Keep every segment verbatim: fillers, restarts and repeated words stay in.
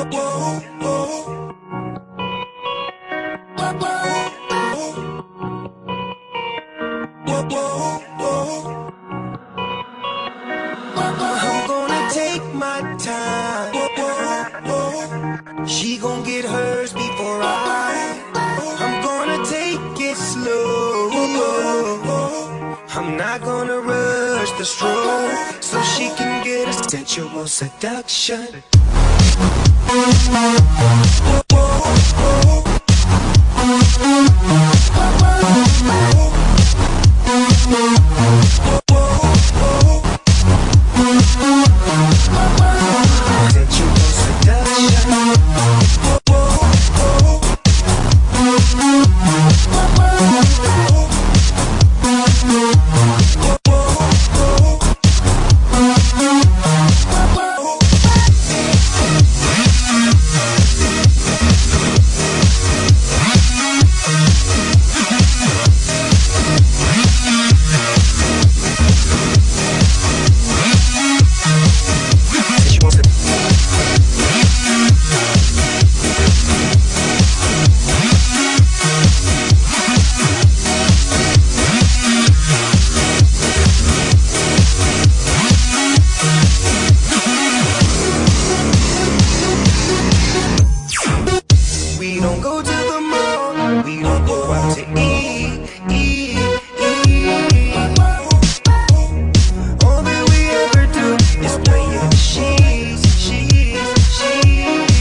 I'm gonna take my time. She gon' get hers before I. I'm gonna take it slow. I'm not gonna rush the stroke, so she can get a sensual seduction. We don't go to the mall, we don't go out to eat, eat, eat. All that we ever do is play in the sheets, sheets, sheets.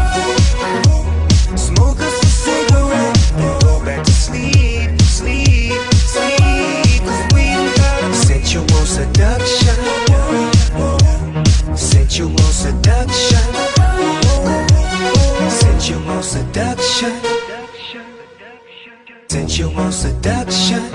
Smoke us a cigarette and go back to sleep, sleep, sleep. Cause we got sensual seduction, sensual seduction, sensual seduction, sensual seduction.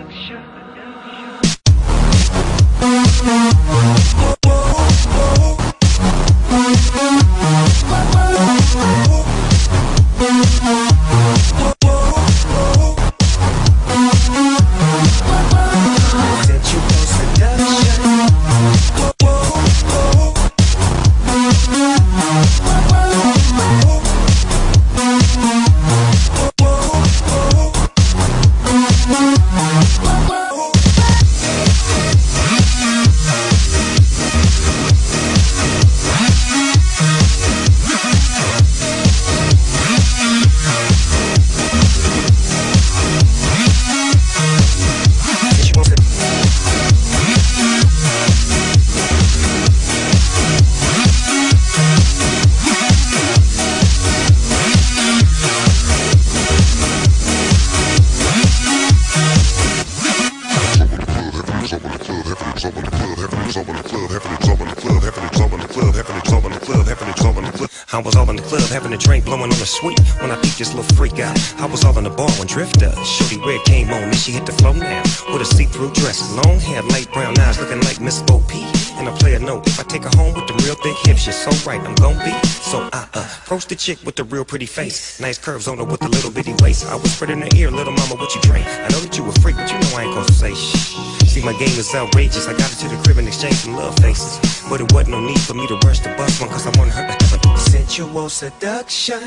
I was all in the club, having a drink, blowing on the sweet. When I peeped this little freak out, I was all in the bar when Drifter, Shorty Red came on, and she hit the floor now. With a see-through dress, long hair, light brown eyes, looking like Miss O P. And I play a note, if I take her home with the real thick hips, she's so right, I'm gon' be. So I uh, approached the chick with the real pretty face, nice curves on her with the little bitty waist. I whispered in her ear, little mama, what you drink? I know that you a freak, but you know I ain't gon' say shh. See, my game is outrageous, I got her to the crib and exchanged some love faces. But it wasn't no need for me to rush the bus one, cause I wanted her to have a sensual seduction,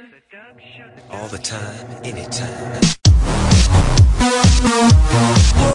all the time, anytime.